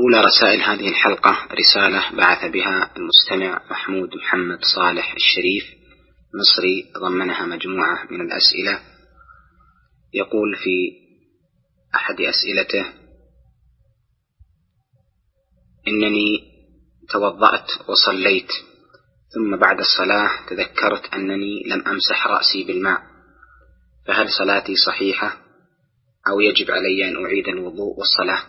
أولى رسائل هذه الحلقة رسالة بعث بها المستمع محمود محمد صالح الشريف مصري، ضمنها مجموعة من الأسئلة. يقول في أحد أسئلته: إنني توضأت وصليت، ثم بعد الصلاة تذكرت أنني لم أمسح رأسي بالماء، فهل صلاتي صحيحة أو يجب علي أن أعيد الوضوء والصلاة؟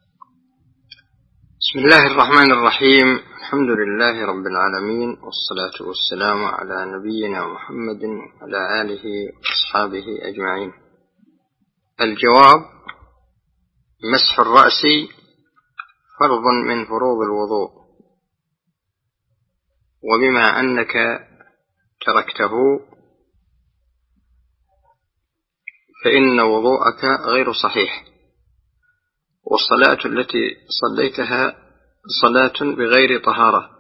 بسم الله الرحمن الرحيم. الحمد لله رب العالمين، والصلاة والسلام على نبينا محمد وعلى آله وأصحابه أجمعين. الجواب: مسح الرأس فرض من فروض الوضوء، وبما أنك تركته فإن وضوءك غير صحيح، والصلاة التي صليتها صلاة بغير طهارة،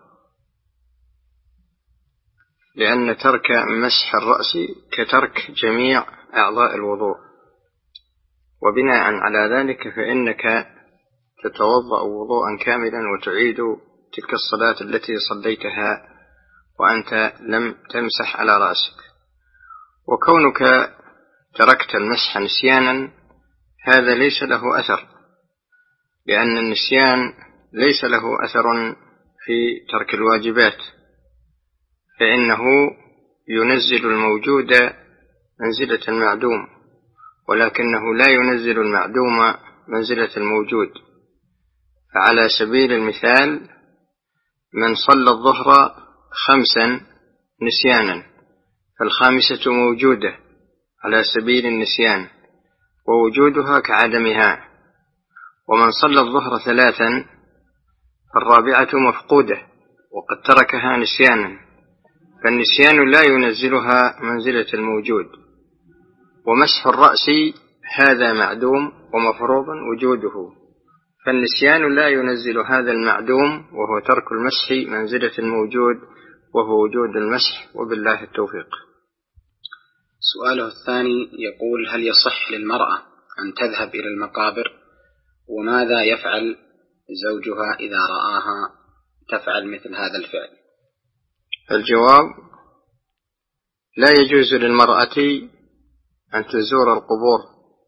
لأن ترك مسح الرأس كترك جميع أعضاء الوضوء، وبناء على ذلك فإنك تتوضأ وضوءا كاملا وتعيد تلك الصلاة التي صليتها وأنت لم تمسح على رأسك. وكونك تركت المسح نسيانا هذا ليس له أثر، لأن النسيان ليس له أثر في ترك الواجبات، فإنه ينزل الموجود منزلة المعدوم، ولكنه لا ينزل المعدوم منزلة الموجود. فعلى سبيل المثال، من صلى الظهر 5 نسيانا فالخامسة موجودة على سبيل النسيان، ووجودها كعدمها. ومن صلى الظهر 3 فالرابعة مفقودة وقد تركها نسيانا، فالنسيان لا ينزلها منزلة الموجود. ومسح الرأس هذا معدوم ومفروض وجوده، فالنسيان لا ينزل هذا المعدوم وهو ترك المسح منزلة الموجود، وهو وجود المسح، وبالله التوفيق. سؤاله الثاني يقول: هل يصح للمرأة أن تذهب إلى المقابر؟ وماذا يفعل زوجها إذا رآها تفعل مثل هذا الفعل؟ الجواب: لا يجوز للمرأة أن تزور القبور،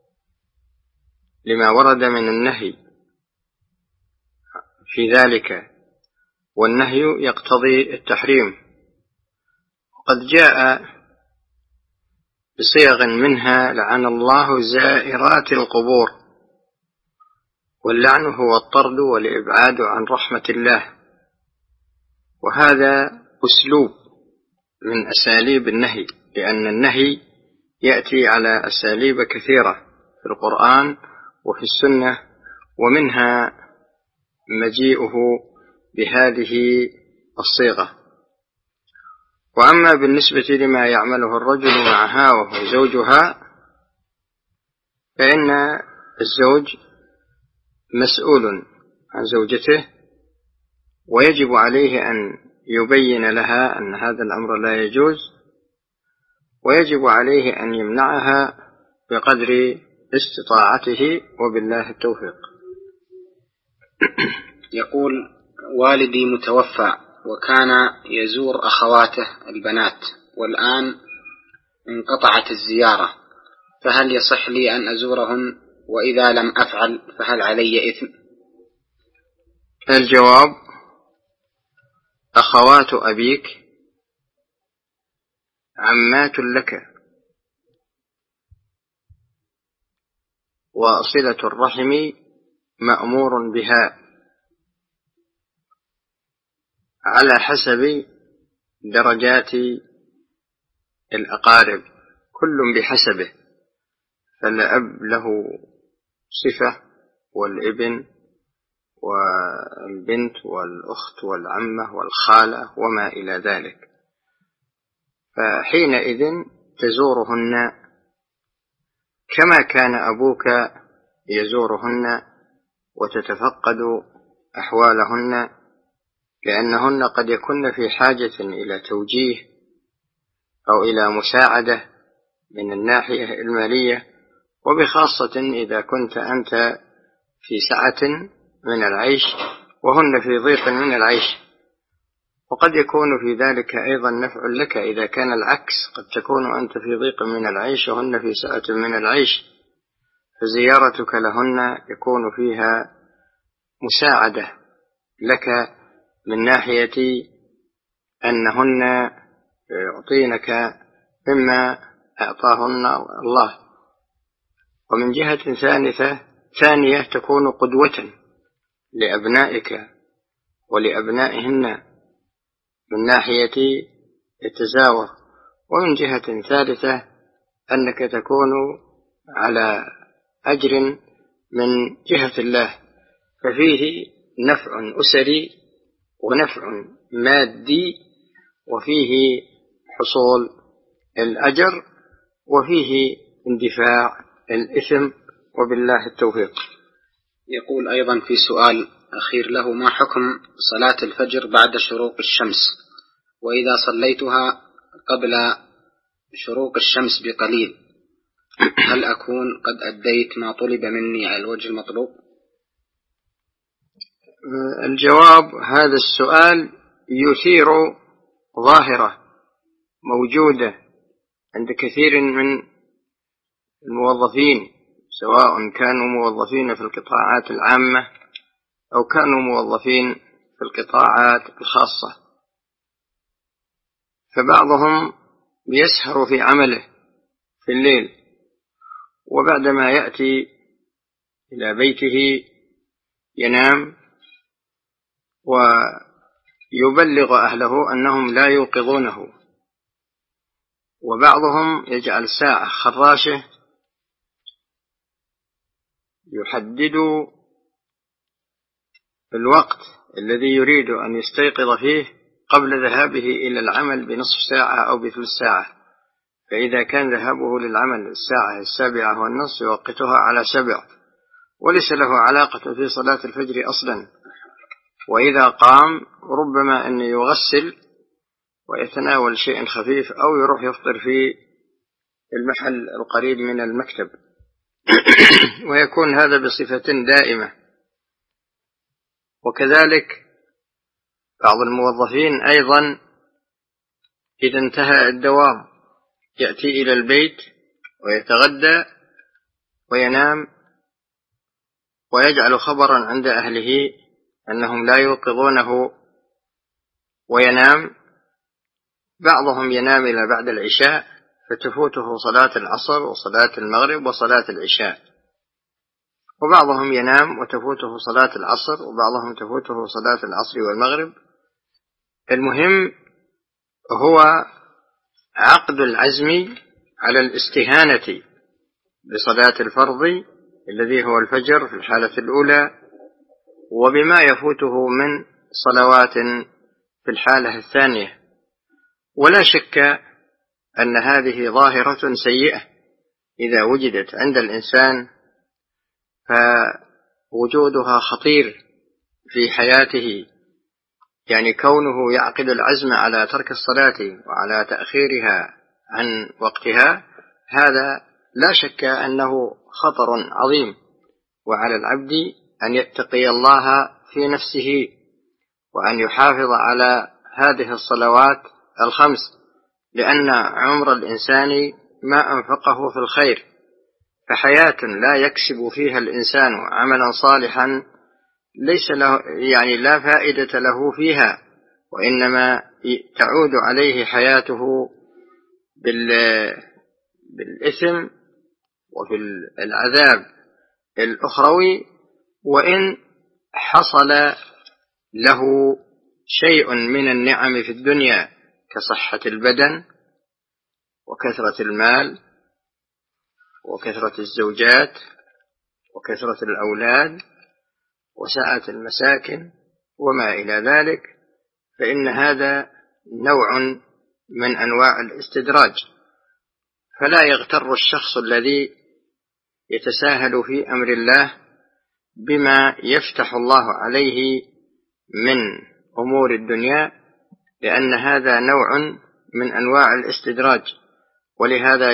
لما ورد من النهي في ذلك، والنهي يقتضي التحريم، وقد جاء بصيغ منها: لعن الله زائرات القبور. واللعن هو الطرد والإبعاد عن رحمة الله، وهذا أسلوب من أساليب النهي، لأن النهي يأتي على أساليب كثيرة في القرآن وفي السنة، ومنها مجيئه بهذه الصيغة. وأما بالنسبة لما يعمله الرجل معها وهو زوجها، فإن الزوج مسؤول عن زوجته، ويجب عليه أن يبين لها أن هذا الأمر لا يجوز، ويجب عليه أن يمنعها بقدر استطاعته، وبالله التوفيق. يقول: والدي متوفى وكان يزور أخواته البنات، والآن انقطعت الزيارة، فهل يصح لي أن أزورهن؟ وإذا لم أفعل فهل علي إثم؟ الجواب: أخوات أبيك عمات لك، وصلة الرحم مأمور بها على حسب درجات الأقارب، كل بحسبه، فالأب له صفة، والابن والبنت والأخت والعمة والخالة وما إلى ذلك، فحينئذ تزورهن كما كان أبوك يزورهن وتتفقد أحوالهن، لأنهن قد يكن في حاجة إلى توجيه أو إلى مساعدة من الناحية المالية، وبخاصة إذا كنت أنت في سعة من العيش وهن في ضيق من العيش. وقد يكون في ذلك أيضا نفع لك إذا كان العكس، قد تكون أنت في ضيق من العيش وهن في سعة من العيش، فزيارتك لهن يكون فيها مساعدة لك من ناحية أنهن يعطينك مما أعطاهن الله، ومن جهة ثانية تكون قدوة لأبنائك ولأبنائهن من ناحية التزاور، ومن جهة ثالثة أنك تكون على أجر من جهة الله، ففيه نفع أسري ونفع مادي، وفيه حصول الأجر، وفيه اندفاع الإثم، وبالله التوفيق. يقول أيضا في سؤال أخير له: ما حكم صلاة الفجر بعد شروق الشمس؟ وإذا صليتها قبل شروق الشمس بقليل هل أكون قد أديت ما طلب مني على الوجه المطلوب؟ الجواب: هذا السؤال يثير ظاهرة موجودة عند كثير من الموظفين، سواء كانوا موظفين في القطاعات العامة أو كانوا موظفين في القطاعات الخاصة. فبعضهم يسهر في عمله في الليل، وبعدما يأتي إلى بيته ينام ويبلغ أهله أنهم لا يوقظونه، وبعضهم يجعل ساعة خراشة يحدد الوقت الذي يريد أن يستيقظ فيه قبل ذهابه إلى العمل بنصف ساعة أو بثلث ساعة، فإذا كان ذهابه للعمل الساعة 7:15 يوقتها على 7، وليس له علاقة في صلاة الفجر أصلا. وإذا قام ربما أن يغسل ويتناول شيء خفيف أو يروح يفطر في المحل القريب من المكتب ويكون هذا بصفة دائمة. وكذلك بعض الموظفين أيضا إذا انتهى الدوام يأتي إلى البيت ويتغدى وينام، ويجعل خبرا عند أهله أنهم لا يوقظونه وينام. بعضهم ينام إلى بعد العشاء فتفوته صلاة العصر وصلاة المغرب وصلاة العشاء، وبعضهم ينام وتفوته صلاة العصر، وبعضهم تفوته صلاة العصر والمغرب. المهم هو عقد العزم على الاستهانة بصلاة الفرض الذي هو الفجر في الحالة الأولى، وبما يفوته من صلوات في الحالة الثانية. ولا شك أن هذه ظاهرة سيئة إذا وجدت عند الإنسان، فوجودها خطير في حياته، يعني كونه يعقد العزم على ترك الصلاة وعلى تأخيرها عن وقتها، هذا لا شك أنه خطر عظيم، وعلى العبد أن يتقي الله في نفسه وأن يحافظ على هذه الصلوات الخمس، لأن عمر الإنسان ما أنفقه في الخير، فحياة لا يكسب فيها الإنسان عملا صالحا ليس له، يعني لا فائدة له فيها، وإنما تعود عليه حياته بالإثم وفي العذاب الأخروي، وإن حصل له شيء من النعم في الدنيا كصحة البدن وكثرة المال وكثرة الزوجات وكثرة الأولاد وسعة المساكن وما إلى ذلك، فإن هذا نوع من أنواع الاستدراج. فلا يغتر الشخص الذي يتساهل في أمر الله بما يفتح الله عليه من أمور الدنيا، لأن هذا نوع من أنواع الاستدراج. ولهذا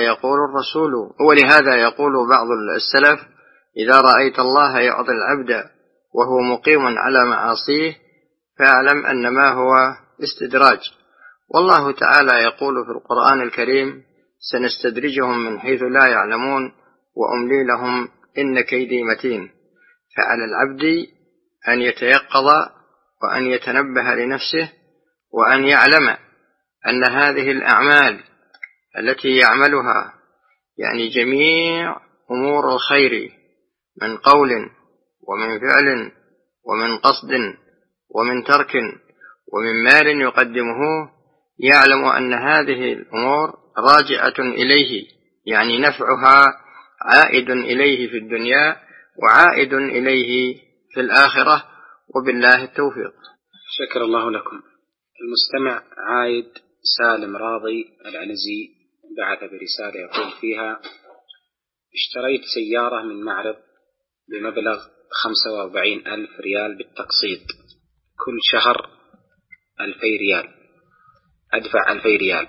يقول بعض السلف: إذا رأيت الله يعطي العبد وهو مقيم على معاصيه فاعلم أن ما هو استدراج. والله تعالى يقول في القرآن الكريم: سنستدرجهم من حيث لا يعلمون وأملي لهم إن كيدي متين. فعلى العبد أن يتيقظ وأن يتنبه لنفسه وأن يعلم أن هذه الأعمال التي يعملها يعني جميع أمور الخير من قول ومن فعل ومن قصد ومن ترك ومن مال يقدمه، يعلم أن هذه الأمور راجعة إليه، يعني نفعها عائد إليه في الدنيا وعائد إليه في الآخرة، وبالله التوفيق. شكر الله لكم. المستمع عايد سالم راضي العنزي بعث برسالة يقول فيها: اشتريت سيارة من معرض بمبلغ 45,000 ريال بالتقسيط، كل شهر 2000 ريال، أدفع 2000 ريال،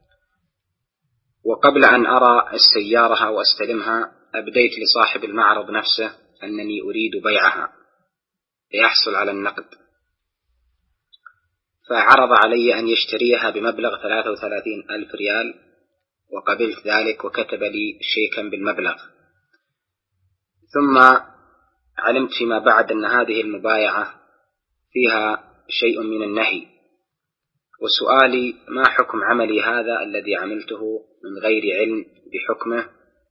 وقبل أن أرى السيارة وأستلمها أبديت لصاحب المعرض نفسه أنني أريد بيعها ليحصل على النقد، فعرض علي أن يشتريها بمبلغ 33,000 ريال، وقبلت ذلك وكتب لي شيكا بالمبلغ. ثم علمت فيما بعد أن هذه المبايعة فيها شيء من النهي، وسؤالي: ما حكم عملي هذا الذي عملته من غير علم بحكمه؟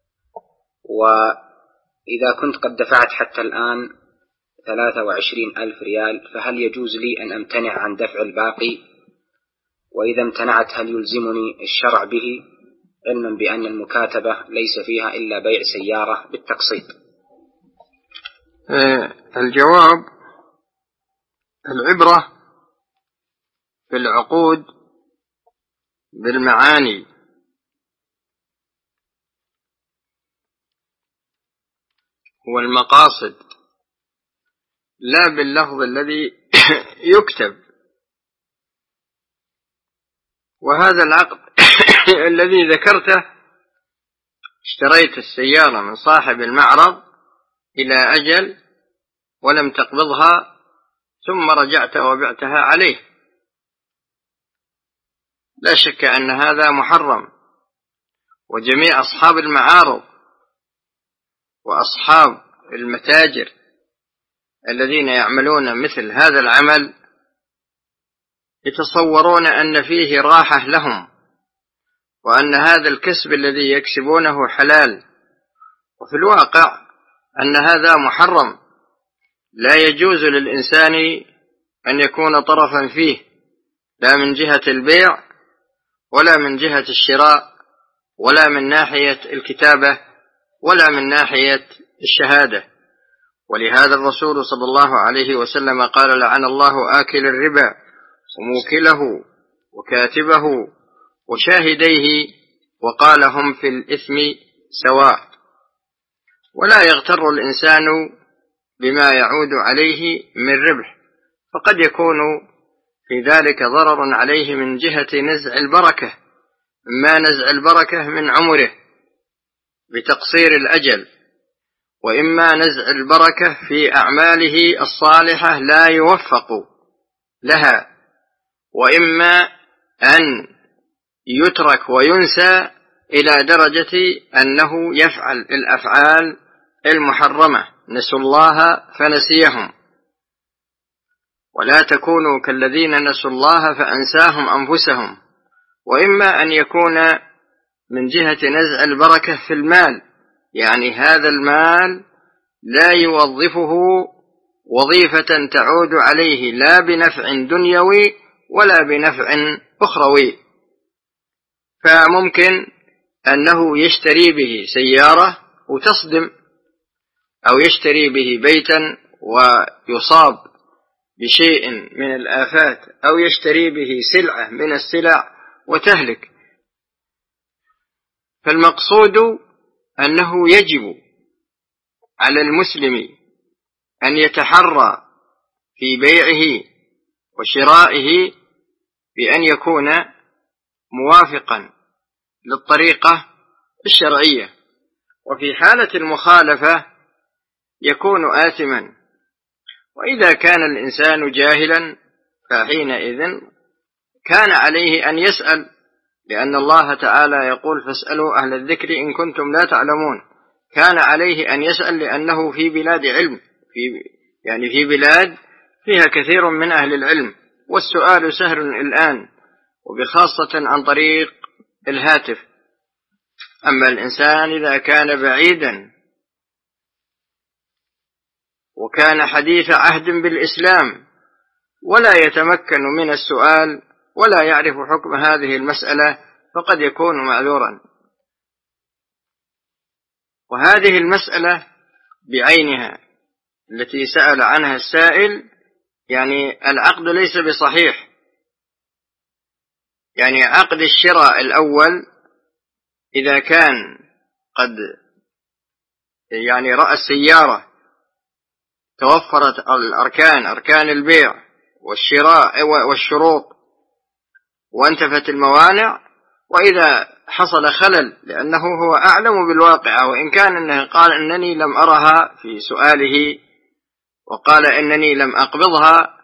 وإذا كنت قد دفعت حتى الآن 23,000 ريال فهل يجوز لي أن أمتنع عن دفع الباقي؟ وإذا امتنعت هل يلزمني الشرع به، علما بأن المكاتبة ليس فيها إلا بيع سيارة بالتقسيط؟ الجواب: العبرة في العقود بالمعاني والمقاصد لا باللفظ الذي يكتب. وهذا العقد الذي ذكرته: اشتريت السيارة من صاحب المعرض إلى أجل ولم تقبضها ثم رجعت وبعتها عليه، لا شك أن هذا محرم، وجميع أصحاب المعارض وأصحاب المتاجر الذين يعملون مثل هذا العمل يتصورون أن فيه راحة لهم، وأن هذا الكسب الذي يكسبونه حلال، وفي الواقع أن هذا محرم، لا يجوز للإنسان أن يكون طرفا فيه، لا من جهة البيع ولا من جهة الشراء ولا من ناحية الكتابة ولا من ناحية الشهادة. ولهذا الرسول صلى الله عليه وسلم قال: لعن الله آكل الربا وموكله وكاتبه وشاهديه، وقال: هم في الإثم سواء. ولا يغتر الإنسان بما يعود عليه من ربح، فقد يكون في ذلك ضرر عليه من جهة نزع البركة، إما نزع البركة من عمره بتقصير الأجل، وإما نزع البركة في أعماله الصالحة لا يوفق لها، وإما أن يترك وينسى إلى درجة أنه يفعل الأفعال المحرمة، نسوا الله فنسيهم. ولا تكونوا كالذين نسوا الله فأنساهم أنفسهم. وإما أن يكون من جهة نزع البركة في المال، يعني هذا المال لا يوظفه وظيفة تعود عليه لا بنفع دنيوي ولا بنفع أخروي، فممكن أنه يشتري به سيارة وتصدم، أو يشتري به بيتا ويصاب بشيء من الآفات، أو يشتري به سلعة من السلع وتهلك. فالمقصود أنه يجب على المسلم أن يتحرى في بيعه وشرائه بأن يكون موافقا للطريقة الشرعية، وفي حالة المخالفة يكون آثما، وإذا كان الإنسان جاهلا فحينئذ كان عليه أن يسأل، لأن الله تعالى يقول فاسألوا أهل الذكر إن كنتم لا تعلمون. كان عليه أن يسأل لأنه في بلاد علم، في بلاد فيها كثير من أهل العلم، والسؤال سهل الآن، وبخاصة عن طريق الهاتف. أما الإنسان إذا كان بعيدا وكان حديث عهد بالإسلام ولا يتمكن من السؤال ولا يعرف حكم هذه المسألة فقد يكون معذورا. وهذه المسألة بعينها التي سأل عنها السائل العقد ليس بصحيح، عقد الشراء الأول إذا كان قد رأى السيارة توفرت أركان البيع والشراء والشروط وانتفت الموانع، وإذا حصل خلل لأنه هو أعلم بالواقع، وإن كان أنه قال أنني لم أرها في سؤاله وقال أنني لم أقبضها،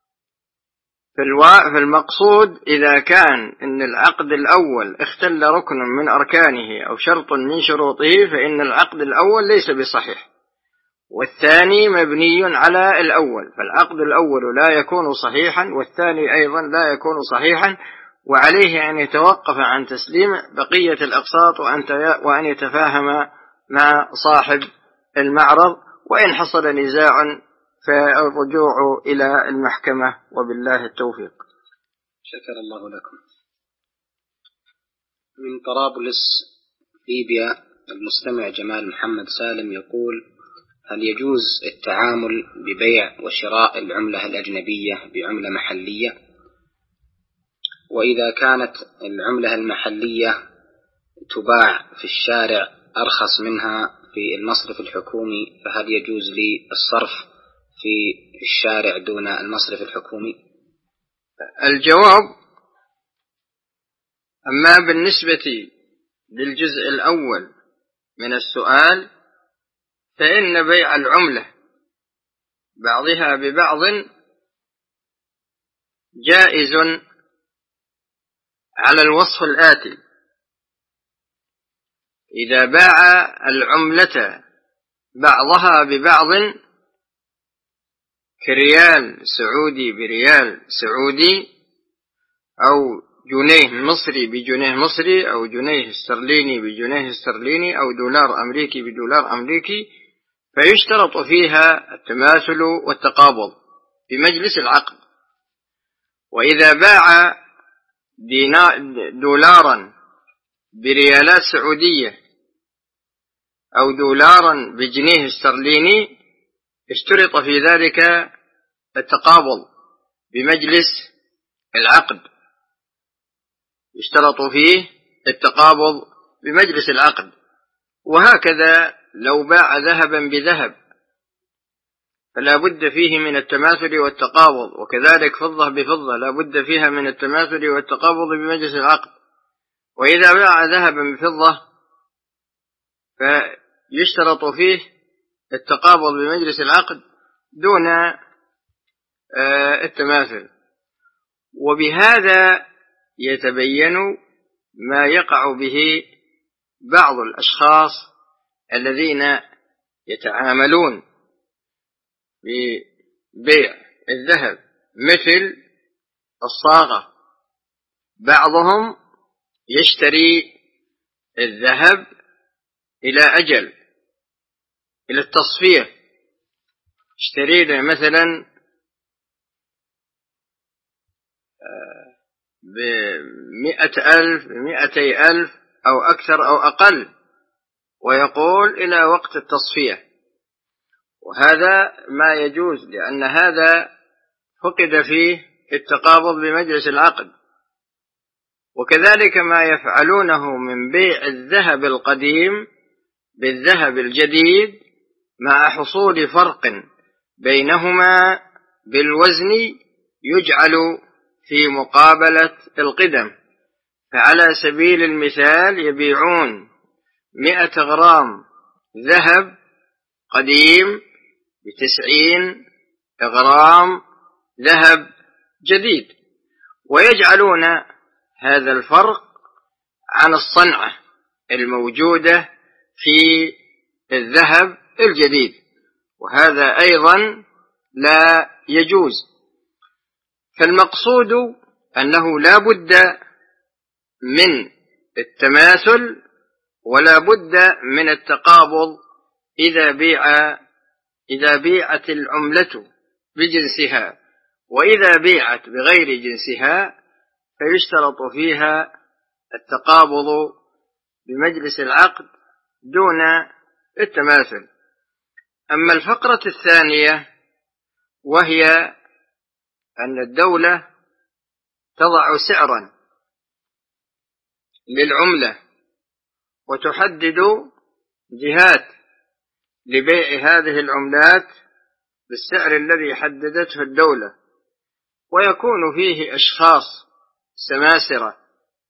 فالمقصود إذا كان أن العقد الأول اختل ركن من أركانه أو شرط من شروطه فإن العقد الأول ليس بصحيح، والثاني مبني على الأول، فالعقد الأول لا يكون صحيحا والثاني أيضا لا يكون صحيحا، وعليه أن يتوقف عن تسليم بقية الأقساط وأن يتفاهم مع صاحب المعرض، وإن حصل نزاع فالرجوع إلى المحكمة، وبالله التوفيق. شكر الله لكم. من طرابلس ليبيا المستمع جمال محمد سالم يقول: هل يجوز التعامل ببيع وشراء العملة الأجنبية بعملة محلية؟ وإذا كانت العملة المحلية تباع في الشارع أرخص منها في المصرف الحكومي، فهل يجوز لي الصرف في الشارع دون المصرف الحكومي؟ الجواب: أما بالنسبة للجزء الأول من السؤال فإن بيع العملة بعضها ببعض جائز على الوصف الآتي: إذا باع العملة بعضها ببعض كريال سعودي بريال سعودي، أو جنيه مصري بجنيه مصري، أو جنيه استرليني بجنيه استرليني، أو دولار أمريكي بدولار أمريكي، فيشترط فيها التماثل والتقابض بمجلس العقد. وإذا باع دولارا بريالات سعودية أو دولارا بجنيه استرليني اشترط في ذلك التقابض بمجلس العقد، يشترط فيه التقابض بمجلس العقد. وهكذا لو باع ذهبا بذهب فلا بد فيه من التماثل والتقابض، وكذلك فضة بفضة لا بد فيها من التماثل والتقابض بمجلس العقد. وإذا باع ذهبا بفضة فيشترط فيه التقابض بمجلس العقد دون التماثل. وبهذا يتبين ما يقع به بعض الأشخاص الذين يتعاملون ببيع الذهب مثل الصاغة. بعضهم يشتري الذهب إلى أجل، إلى التصفية، اشتري له مثلا ب100,000 ب200,000 أو أكثر أو أقل، ويقول إلى وقت التصفية. وهذا ما يجوز، لأن هذا فقد فيه التقابض بمجلس العقد. وكذلك ما يفعلونه من بيع الذهب القديم بالذهب الجديد مع حصول فرق بينهما بالوزن يجعل في مقابلة القدم. فعلى سبيل المثال يبيعون 100 غرام ذهب قديم ب90 إغرام ذهب جديد، ويجعلون هذا الفرق عن الصنعة الموجودة في الذهب الجديد، وهذا أيضا لا يجوز. فالمقصود أنه لا بد من التماثل ولا بد من التقابض إذا بيعت العملة بجنسها، وإذا بيعت بغير جنسها فيشترط فيها التقابض بمجلس العقد دون التماثل. أما الفقرة الثانية وهي أن الدولة تضع سعرا للعملة وتحدد جهات لبيع هذه العملات بالسعر الذي حددته الدولة، ويكون فيه أشخاص سماسرة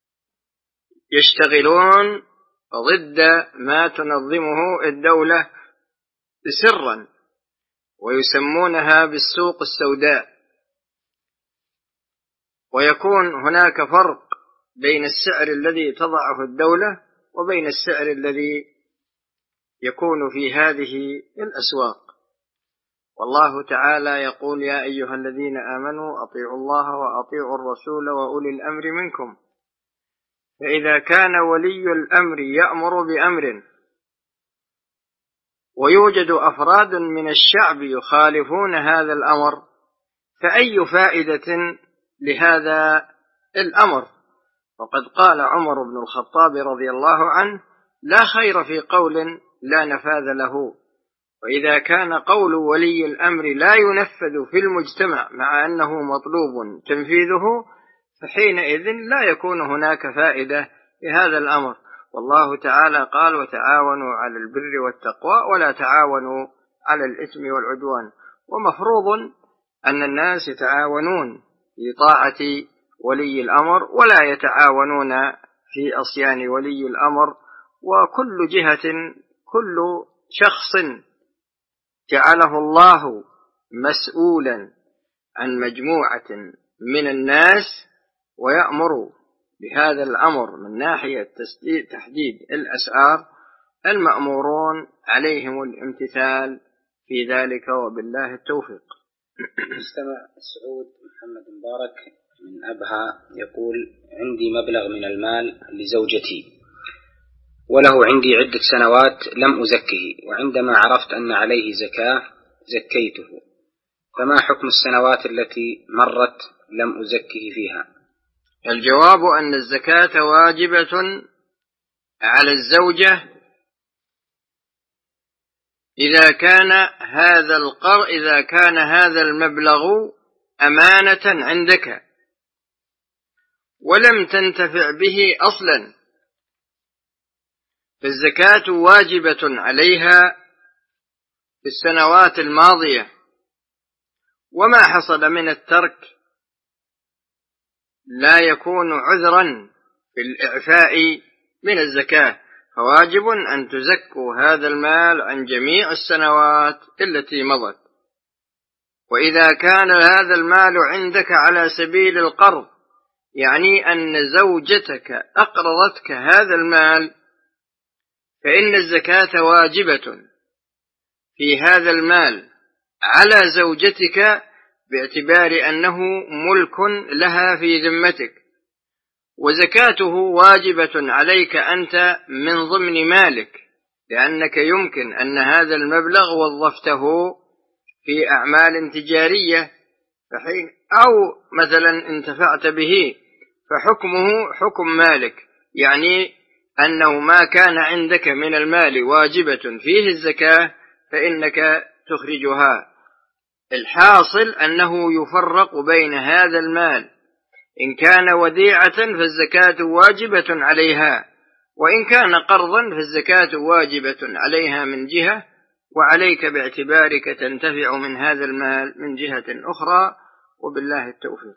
يشتغلون ضد ما تنظمه الدولة سرا، ويسمونها بالسوق السوداء، ويكون هناك فرق بين السعر الذي تضعه الدولة وبين السعر الذي يكون في هذه الأسواق. والله تعالى يقول: يا أيها الذين آمنوا أطيعوا الله وأطيعوا الرسول وأولي الأمر منكم، فإذا كان ولي الأمر يأمر بأمر ويوجد أفراد من الشعب يخالفون هذا الأمر، فأي فائدة لهذا الأمر؟ وقد قال عمر بن الخطاب رضي الله عنه: لا خير في قول لا نفاذ له. وإذا كان قول ولي الأمر لا ينفذ في المجتمع مع أنه مطلوب تنفيذه، فحينئذ لا يكون هناك فائدة لهذا الأمر. والله تعالى قال: وتعاونوا على البر والتقوى ولا تعاونوا على الإثم والعدوان. ومفروض أن الناس يتعاونون في طاعة ولي الأمر ولا يتعاونون في عصيان ولي الأمر. وكل جهة، كل شخص جعله الله مسؤولا عن مجموعة من الناس ويأمر بهذا الأمر من ناحية تحديد الأسعار، المأمورون عليهم الامتثال في ذلك، وبالله التوفيق. مستمع السعود محمد مبارك من أبها يقول: عندي مبلغ من المال لزوجتي وله عندي عدة سنوات لم أزكه، وعندما عرفت أن عليه زكاة زكيته، فما حكم السنوات التي مرت لم أزكه فيها؟ الجواب أن الزكاة واجبة على الزوجة إذا كان هذا المبلغ أمانة عندك ولم تنتفع به أصلا، فالزكاة واجبة عليها في السنوات الماضية، وما حصل من الترك لا يكون عذرا في الإعفاء من الزكاة، فواجب أن تزكوا هذا المال عن جميع السنوات التي مضت. وإذا كان هذا المال عندك على سبيل القرض، يعني أن زوجتك أقرضتك هذا المال، فإن الزكاة واجبة في هذا المال على زوجتك باعتبار أنه ملك لها في ذمتك، وزكاته واجبة عليك أنت من ضمن مالك، لأنك يمكن أن هذا المبلغ وظفته في أعمال تجارية أو مثلا انتفعت به، فحكمه حكم مالك، يعني أنه ما كان عندك من المال واجبة فيه الزكاة فإنك تخرجها. الحاصل أنه يفرق بين هذا المال، إن كان وديعة فالزكاة واجبة عليها، وإن كان قرضا فالزكاة واجبة عليها من جهة، وعليك باعتبارك تنتفع من هذا المال من جهة أخرى، وبالله التوفيق.